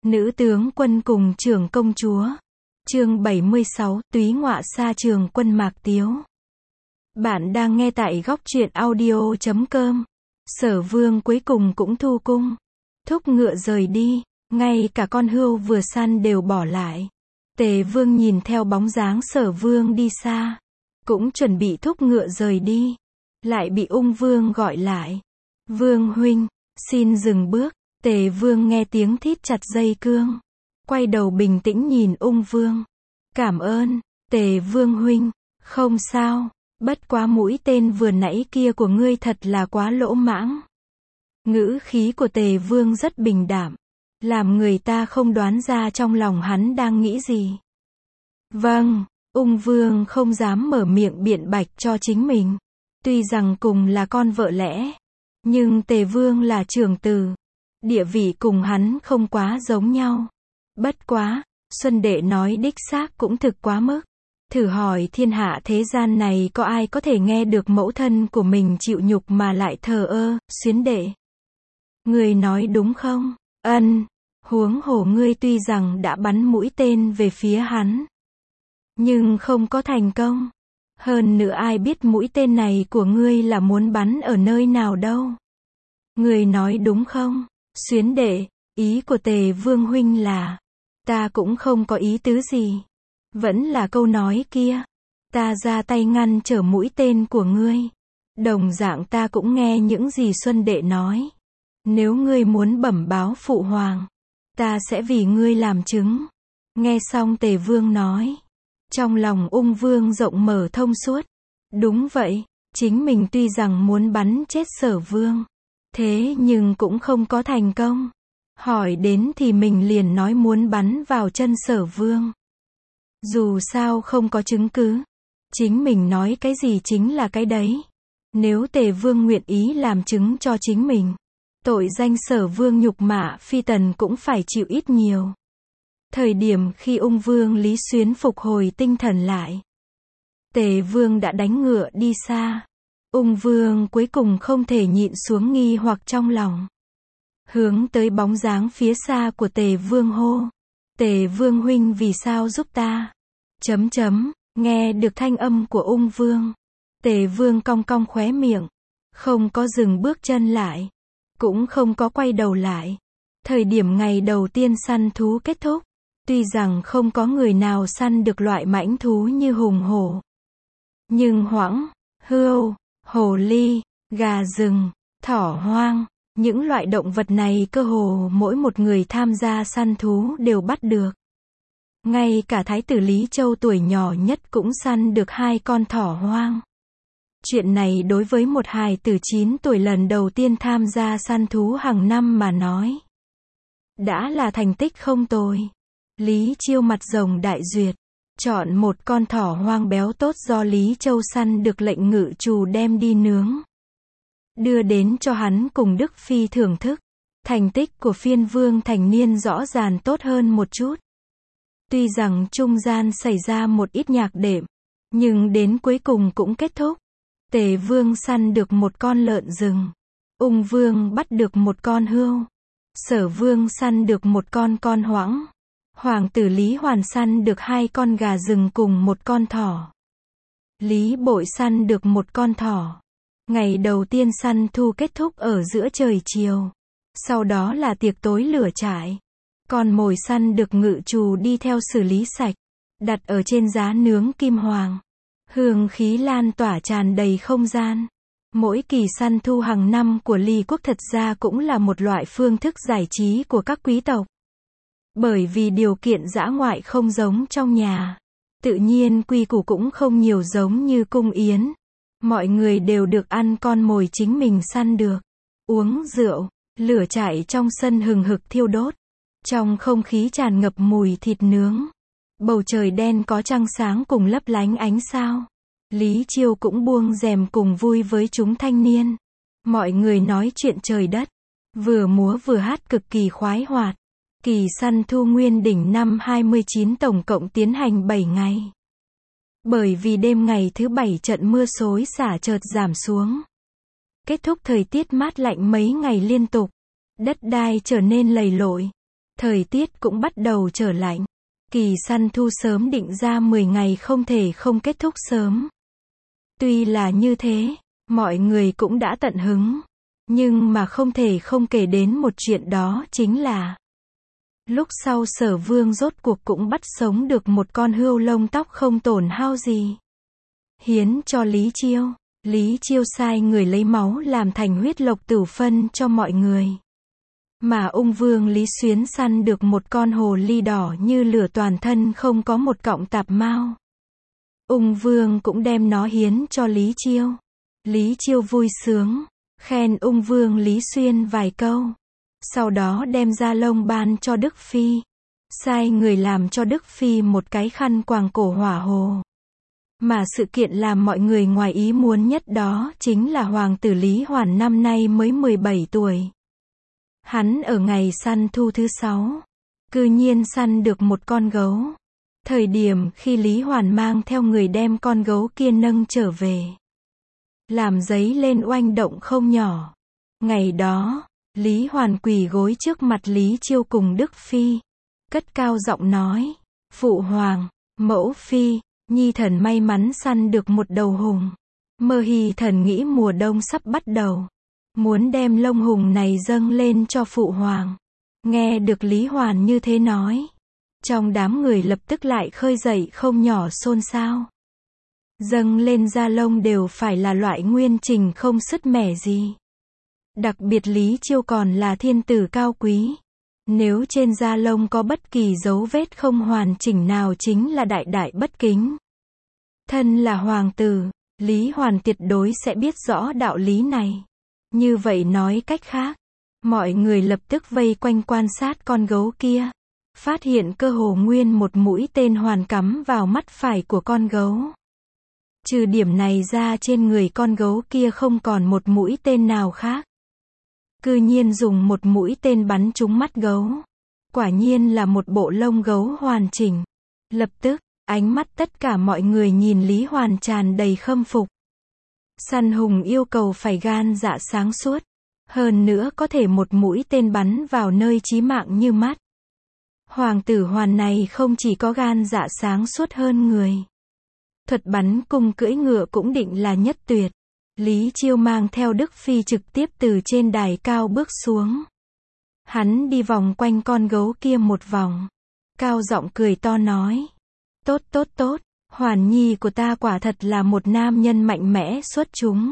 Nữ tướng quân cùng trưởng công chúa. Chương 76, túy ngọa sa trường quân Mạc Tiếu. Bạn đang nghe tại góc truyện audio.com. Sở Vương cuối cùng cũng thu cung, thúc ngựa rời đi, ngay cả con hươu vừa săn đều bỏ lại. Tề Vương nhìn theo bóng dáng Sở Vương đi xa, cũng chuẩn bị thúc ngựa rời đi, lại bị Ung Vương gọi lại. Vương huynh, xin dừng bước. Tề Vương nghe tiếng thít chặt dây cương, quay đầu bình tĩnh nhìn Ung Vương. Cảm ơn, Tề Vương huynh, không sao, bất quá mũi tên vừa nãy kia của ngươi thật là quá lỗ mãng. Ngữ khí của Tề Vương rất bình đạm, làm người ta không đoán ra trong lòng hắn đang nghĩ gì. Vâng, Ung Vương không dám mở miệng biện bạch cho chính mình. Tuy rằng cùng là con vợ lẽ, nhưng Tề Vương là trưởng tử, địa vị cùng hắn không quá giống nhau. Bất quá, Xuân Đệ nói đích xác cũng thực quá mức. Thử hỏi thiên hạ thế gian này có ai có thể nghe được mẫu thân của mình chịu nhục mà lại thờ ơ. Xuyến Đệ, ngươi nói đúng không? Ân, huống hồ ngươi tuy rằng đã bắn mũi tên về phía hắn, nhưng không có thành công. Hơn nữa ai biết mũi tên này của ngươi là muốn bắn ở nơi nào đâu. Ngươi nói đúng không? Xuyến Đệ, ý của Tề Vương huynh là, ta cũng không có ý tứ gì. Vẫn là câu nói kia, ta ra tay ngăn trở mũi tên của ngươi. Đồng dạng ta cũng nghe những gì Xuân Đệ nói. Nếu ngươi muốn bẩm báo phụ hoàng, ta sẽ vì ngươi làm chứng. Nghe xong Tề Vương nói, trong lòng Ung Vương rộng mở thông suốt. Đúng vậy, chính mình tuy rằng muốn bắn chết Sở Vương, thế nhưng cũng không có thành công. Hỏi đến thì mình liền nói muốn bắn vào chân Sở Vương. Dù sao không có chứng cứ, chính mình nói cái gì chính là cái đấy. Nếu Tề Vương nguyện ý làm chứng cho chính mình, tội danh Sở Vương nhục mạ phi tần cũng phải chịu ít nhiều. Thời điểm khi Ung Vương Lý Xuyến phục hồi tinh thần lại, Tề Vương đã đánh ngựa đi xa. Ung Vương cuối cùng không thể nhịn xuống nghi hoặc trong lòng, hướng tới bóng dáng phía xa của Tề Vương hô. Tề Vương huynh vì sao giúp ta? Nghe được thanh âm của Ung Vương, Tề Vương cong cong khóe miệng, không có dừng bước chân lại, cũng không có quay đầu lại. Thời điểm ngày đầu tiên săn thú kết thúc, tuy rằng không có người nào săn được loại mãnh thú như hùng hổ, nhưng hoãng, hươu, hồ ly, gà rừng, thỏ hoang, những loại động vật này cơ hồ mỗi một người tham gia săn thú đều bắt được. Ngay cả Thái tử Lý Châu tuổi nhỏ nhất cũng săn được 2 con thỏ hoang. Chuyện này đối với một hài tử 9 tuổi lần đầu tiên tham gia săn thú hàng năm mà nói, đã là thành tích không tồi. Lý Chiêu mặt rồng đại duyệt, chọn một con thỏ hoang béo tốt do Lý Châu săn được lệnh ngự trù đem đi nướng, đưa đến cho hắn cùng Đức Phi thưởng thức. Thành tích của phiên vương thành niên rõ ràng tốt hơn một chút. Tuy rằng trung gian xảy ra một ít nhạc đệm, nhưng đến cuối cùng cũng kết thúc. Tề Vương săn được một con lợn rừng, Ung Vương bắt được một con hươu, Sở Vương săn được một con hoãng, Hoàng tử Lý Hoàn săn được 2 con gà rừng cùng một con thỏ, Lý Bội săn được một con thỏ. Ngày đầu tiên săn thu kết thúc ở giữa trời chiều, sau đó là tiệc tối lửa trại. Con mồi săn được ngự trù đi theo xử lý sạch, đặt ở trên giá nướng kim hoàng. Hương khí lan tỏa tràn đầy không gian. Mỗi kỳ săn thu hàng năm của Lý quốc thật ra cũng là một loại phương thức giải trí của các quý tộc. Bởi vì điều kiện dã ngoại không giống trong nhà, tự nhiên quy củ cũng không nhiều giống như cung yến. Mọi người đều được ăn con mồi chính mình săn được, uống rượu, lửa trại trong sân hừng hực thiêu đốt. Trong không khí tràn ngập mùi thịt nướng. Bầu trời đen có trăng sáng cùng lấp lánh ánh sao. Lý Chiêu cũng buông rèm cùng vui với chúng thanh niên. Mọi người nói chuyện trời đất, vừa múa vừa hát cực kỳ khoái hoạt. Kỳ săn thu Nguyên Đỉnh năm 29 tổng cộng tiến hành 7 ngày. Bởi vì đêm ngày thứ 7 trận mưa xối xả chợt giảm xuống, kết thúc thời tiết mát lạnh mấy ngày liên tục, đất đai trở nên lầy lội. Thời tiết cũng bắt đầu trở lạnh. Kỳ săn thu sớm định ra 10 ngày không thể không kết thúc sớm. Tuy là như thế, mọi người cũng đã tận hứng. Nhưng mà không thể không kể đến một chuyện, đó chính là lúc sau Sở Vương rốt cuộc cũng bắt sống được một con hươu lông tóc không tổn hao gì. Hiến cho Lý Chiêu. Lý Chiêu sai người lấy máu làm thành huyết lộc tửu phân cho mọi người. Mà ung vương Lý Xuyến săn được một con hồ ly đỏ như lửa, toàn thân không có một cọng tạp mao. Ung vương cũng đem nó hiến cho Lý Chiêu. Lý Chiêu vui sướng, khen ung vương Lý Xuyên vài câu. Sau đó đem da lông ban cho Đức Phi. Sai người làm cho Đức Phi một cái khăn quàng cổ hỏa hồ. Mà sự kiện làm mọi người ngoài ý muốn nhất đó chính là hoàng tử Lý Hoàn năm nay mới 17 tuổi. Hắn ở ngày săn thu thứ 6, cư nhiên săn được một con gấu. Thời điểm khi Lý Hoàn mang theo người đem con gấu kia nâng trở về, làm dấy lên oanh động không nhỏ. Ngày đó, Lý Hoàn quỳ gối trước mặt Lý Chiêu cùng Đức Phi, cất cao giọng nói: Phụ hoàng, mẫu phi, nhi thần may mắn săn được một đầu hùng. Mơ Hy thần nghĩ mùa đông sắp bắt đầu, muốn đem lông hùng này dâng lên cho phụ hoàng. Nghe được Lý Hoàn như thế nói, trong đám người lập tức lại khơi dậy không nhỏ xôn xao. Dâng lên da lông đều phải là loại nguyên trình không sứt mẻ gì. Đặc biệt Lý Chiêu còn là thiên tử cao quý. Nếu trên da lông có bất kỳ dấu vết không hoàn chỉnh nào chính là đại đại bất kính. Thân là hoàng tử, Lý Hoàn tuyệt đối sẽ biết rõ đạo lý này. Như vậy nói cách khác, mọi người lập tức vây quanh quan sát con gấu kia. Phát hiện cơ hồ nguyên một mũi tên hoàn cắm vào mắt phải của con gấu. Trừ điểm này ra trên người con gấu kia không còn một mũi tên nào khác. Cư nhiên dùng một mũi tên bắn trúng mắt gấu. Quả nhiên là một bộ lông gấu hoàn chỉnh. Lập tức, ánh mắt tất cả mọi người nhìn Lý Hoàn tràn đầy khâm phục. Săn hùng yêu cầu phải gan dạ sáng suốt. Hơn nữa có thể một mũi tên bắn vào nơi chí mạng như mắt. Hoàng tử Hoàn này không chỉ có gan dạ sáng suốt hơn người. Thuật bắn cung cưỡi ngựa cũng định là nhất tuyệt. Lý Chiêu mang theo Đức Phi trực tiếp từ trên đài cao bước xuống. Hắn đi vòng quanh con gấu kia một vòng. Cao giọng cười to nói: Tốt tốt tốt, Hoàn nhi của ta quả thật là một nam nhân mạnh mẽ xuất chúng.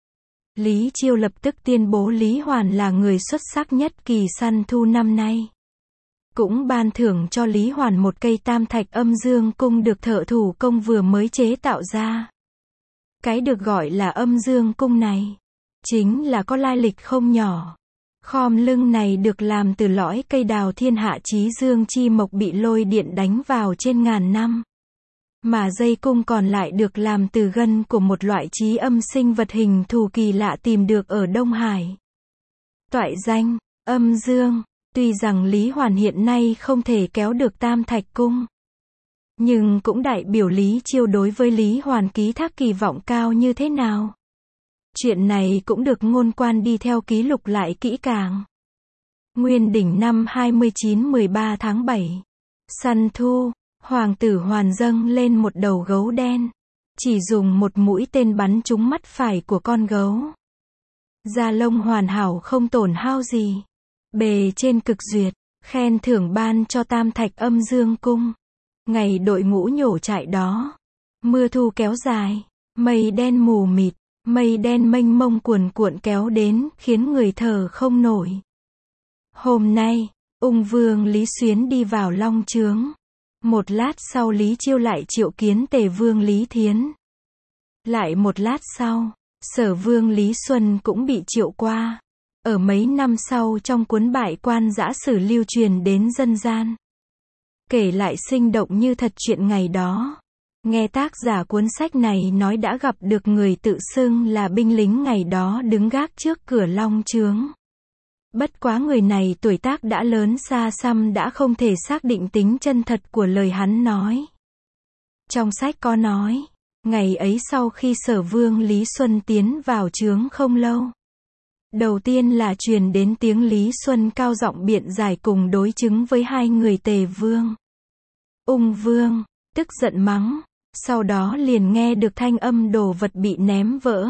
Lý Chiêu lập tức tuyên bố Lý Hoàn là người xuất sắc nhất kỳ săn thu năm nay. Cũng ban thưởng cho Lý Hoàn một cây tam thạch âm dương cung được thợ thủ công vừa mới chế tạo ra. Cái được gọi là âm dương cung này, chính là có lai lịch không nhỏ. Khom lưng này được làm từ lõi cây đào thiên hạ chí dương chi mộc bị lôi điện đánh vào trên ngàn năm. Mà dây cung còn lại được làm từ gân của một loại chí âm sinh vật hình thù kỳ lạ tìm được ở Đông Hải. Toại danh, âm dương. Tuy rằng Lý Hoàn hiện nay không thể kéo được tam thạch cung, nhưng cũng đại biểu Lý Chiêu đối với Lý Hoàn ký thác kỳ vọng cao như thế nào. Chuyện này cũng được ngôn quan đi theo ký lục lại kỹ càng. Nguyên đỉnh năm 29-13 tháng 7. Săn thu, hoàng tử Hoàn dâng lên một đầu gấu đen. Chỉ dùng một mũi tên bắn trúng mắt phải của con gấu. Da lông hoàn hảo không tổn hao gì. Bề trên cực duyệt, khen thưởng ban cho tam thạch âm dương cung. Ngày đội ngũ nhổ trại đó, mưa thu kéo dài, mây đen mù mịt, mây đen mênh mông cuồn cuộn kéo đến, khiến người thở không nổi. Hôm nay, ung vương Lý Xuyến đi vào long chướng. Một lát sau Lý Chiêu lại triệu kiến tề vương Lý Thiến. Lại một lát sau, sở vương Lý Xuân cũng bị triệu qua. Ở mấy năm sau trong cuốn Bại Quan Giã Sử lưu truyền đến dân gian. Kể lại sinh động như thật chuyện ngày đó. Nghe tác giả cuốn sách này nói đã gặp được người tự xưng là binh lính ngày đó đứng gác trước cửa long chướng. Bất quá người này tuổi tác đã lớn xa xăm đã không thể xác định tính chân thật của lời hắn nói. Trong sách có nói, ngày ấy sau khi sở vương Lý Xuân tiến vào chướng không lâu, Đầu tiên là truyền đến tiếng Lý Xuân cao giọng biện giải cùng đối chứng với hai người Tề Vương. Ung Vương, tức giận mắng, sau đó liền nghe được thanh âm đồ vật bị ném vỡ.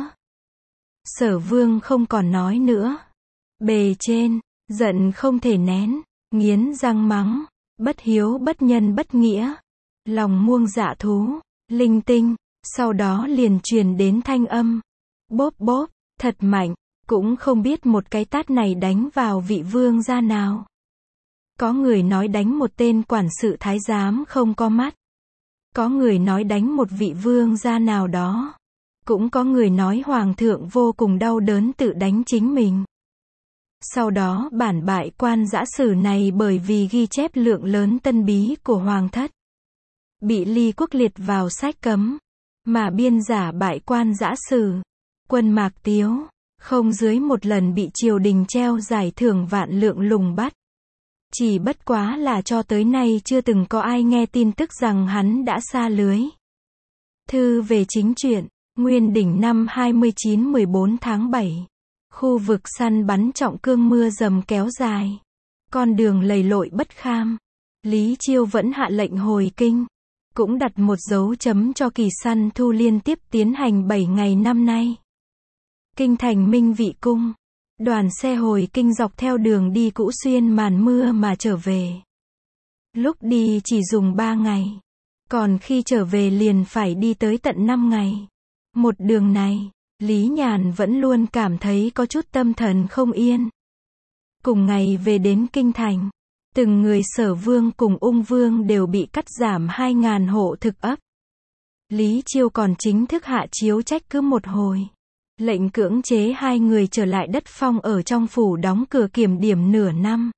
Sở Vương không còn nói nữa. Bề trên, giận không thể nén, nghiến răng mắng, bất hiếu bất nhân bất nghĩa, lòng muông dạ thú, linh tinh, sau đó liền truyền đến thanh âm. Bốp bốp, thật mạnh, cũng không biết một cái tát này đánh vào vị vương gia nào. Có người nói đánh một tên quản sự thái giám không có mắt. Có người nói đánh một vị vương gia nào đó. Cũng có người nói hoàng thượng vô cùng đau đớn tự đánh chính mình. Sau đó bản bại quan giã sử này bởi vì ghi chép lượng lớn tân bí của hoàng thất, bị Ly Quốc liệt vào sách cấm, mà biên giả bại quan giã sử, Quân Mạc Tiếu, không dưới một lần bị triều đình treo giải thưởng vạn lượng lùng bắt. Chỉ bất quá là cho tới nay chưa từng có ai nghe tin tức rằng hắn đã sa lưới. Thư về chính truyện, Nguyên Đỉnh năm 29-14 tháng 7. Khu vực săn bắn trọng cương mưa dầm kéo dài. Con đường lầy lội bất kham. Lý Chiêu vẫn hạ lệnh hồi kinh. Cũng đặt một dấu chấm cho kỳ săn thu liên tiếp tiến hành 7 ngày năm nay. Kinh thành Minh Vị Cung. Đoàn xe hồi kinh dọc theo đường đi cũ xuyên màn mưa mà trở về. Lúc đi chỉ dùng 3 ngày. Còn khi trở về liền phải đi tới tận 5 ngày. Một đường này, Lý Nhàn vẫn luôn cảm thấy có chút tâm thần không yên. Cùng ngày về đến kinh thành, từng người Sở Vương cùng Ung Vương đều bị cắt giảm 2.000 hộ thực ấp. Lý Chiêu còn chính thức hạ chiếu trách cứ một hồi. Lệnh cưỡng chế hai người trở lại đất phong ở trong phủ đóng cửa kiểm điểm nửa năm.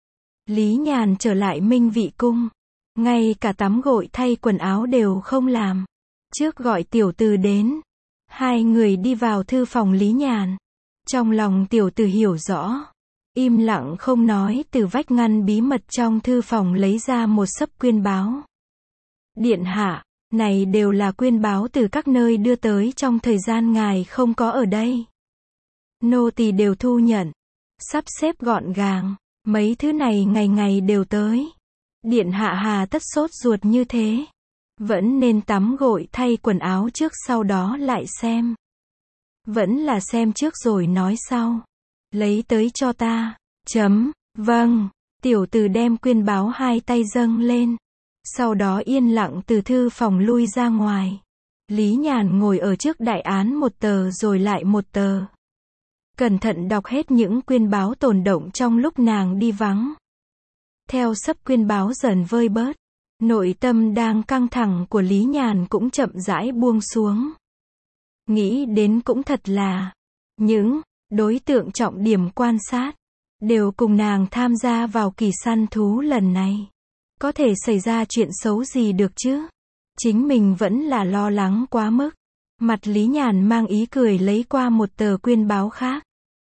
Lý Nhàn trở lại Minh Vị Cung. Ngay cả tắm gội thay quần áo đều không làm. Trước gọi tiểu từ đến. Hai người đi vào thư phòng Lý Nhàn. Trong lòng tiểu từ hiểu rõ. Im lặng không nói, từ vách ngăn bí mật trong thư phòng lấy ra một xấp quyên báo. Điện hạ, này đều là quyên báo từ các nơi đưa tới trong thời gian ngài không có ở đây. Nô tỳ đều thu nhận. Sắp xếp gọn gàng. Mấy thứ này ngày ngày đều tới. Điện hạ hà tất sốt ruột như thế. Vẫn nên tắm gội thay quần áo trước sau đó lại xem. Vẫn là xem trước rồi nói sau. Lấy tới cho ta. Vâng. Tiểu từ đem quyên báo hai tay dâng lên. Sau đó yên lặng từ thư phòng lui ra ngoài. Lý Nhàn ngồi ở trước đại án một tờ rồi lại một tờ. Cẩn thận đọc hết những quyên báo tồn động trong lúc nàng đi vắng. Theo xấp quyên báo dần vơi bớt, nội tâm đang căng thẳng của Lý Nhàn cũng chậm rãi buông xuống. Nghĩ đến cũng thật là, những đối tượng trọng điểm quan sát, đều cùng nàng tham gia vào kỳ săn thú lần này. Có thể xảy ra chuyện xấu gì được chứ? Chính mình vẫn là lo lắng quá mức. Mặt Lý Nhàn mang ý cười lấy qua một tờ quyên báo khác.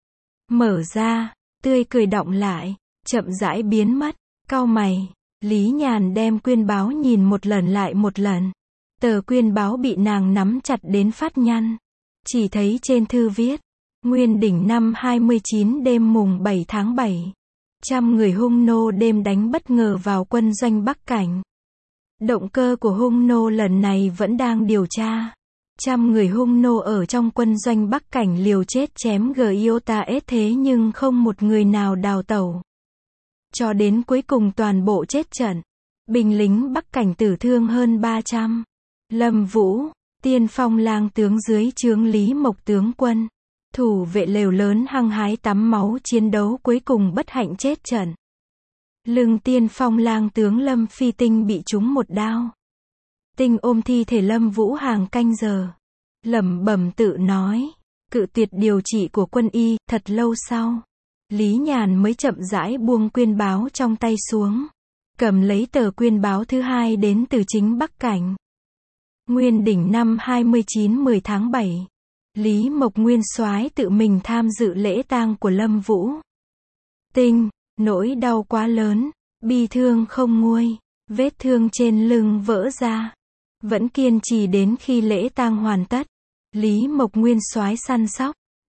Mở ra, tươi cười đọng lại, chậm rãi biến mất. Cau mày, Lý Nhàn đem quyên báo nhìn một lần lại một lần. Tờ quyên báo bị nàng nắm chặt đến phát nhăn. Chỉ thấy trên thư viết, Nguyên Đỉnh năm 29 đêm mùng 7 tháng 7. 100 người hung nô đêm đánh bất ngờ vào quân doanh Bắc Cảnh. Động cơ của hung nô lần này vẫn đang điều tra. 100 người hung nô ở trong quân doanh Bắc Cảnh liều chết chém Giota ết thế nhưng không một người nào đào tẩu. Cho đến cuối cùng toàn bộ chết trận. Binh lính Bắc Cảnh tử thương hơn 300. Lâm Vũ, tiên phong lang tướng dưới trướng Lý Mộc tướng quân. Thủ vệ lều lớn hăng hái tắm máu chiến đấu cuối cùng bất hạnh chết trận. Lưng tiên phong lang tướng Lâm Phi Tinh bị trúng một đao. Tinh ôm thi thể Lâm Vũ hàng canh giờ. Lẩm bẩm tự nói. Cự tuyệt điều trị của quân y. Thật lâu sau, Lý Nhàn mới chậm rãi buông quyên báo trong tay xuống. Cầm lấy tờ quyên báo thứ hai đến từ chính Bắc Cảnh. Nguyên Đỉnh năm 29-10 tháng 7. Lý Mộc Nguyên Soái tự mình tham dự lễ tang của Lâm Vũ. Tinh, nỗi đau quá lớn, bi thương không nguôi, vết thương trên lưng vỡ ra. Vẫn kiên trì đến khi lễ tang hoàn tất. Lý Mộc Nguyên Soái săn sóc,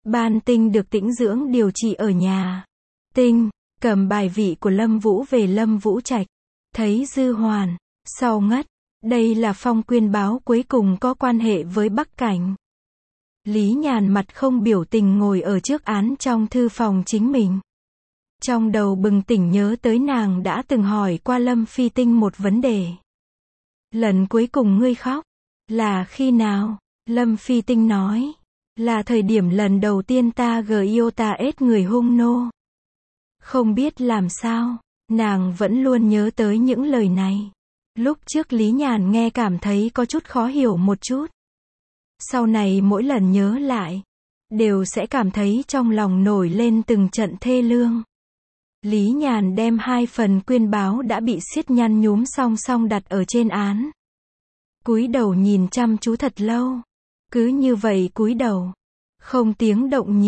Ban Tinh được tĩnh dưỡng điều trị ở nhà. Tinh, cầm bài vị của Lâm Vũ về Lâm Vũ Trạch. Thấy Dư Hoàn, sau ngất. Đây là phong quyên báo cuối cùng có quan hệ với Bắc Cảnh. Lý Nhàn mặt không biểu tình ngồi ở trước án trong thư phòng chính mình. Trong đầu bừng tỉnh nhớ tới nàng đã từng hỏi qua Lâm Phi Tinh một vấn đề. Lần cuối cùng ngươi khóc, là khi nào? Lâm Phi Tinh nói, là thời điểm lần đầu tiên ta yêu ta ết người hung nô. Không biết làm sao, nàng vẫn luôn nhớ tới những lời này. Lúc trước Lý Nhàn nghe cảm thấy có chút khó hiểu một chút. Sau này mỗi lần nhớ lại, đều sẽ cảm thấy trong lòng nổi lên từng trận thê lương. Lý Nhàn đem 2 phần quyên báo đã bị xiết nhăn nhúm song song đặt ở trên án. Cúi đầu nhìn chăm chú thật lâu. Cứ như vậy cúi đầu, không tiếng động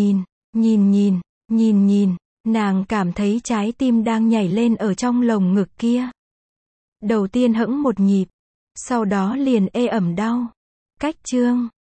nhìn, nàng cảm thấy trái tim đang nhảy lên ở trong lồng ngực kia. Đầu tiên hững một nhịp, sau đó liền ê ẩm đau. Cách chương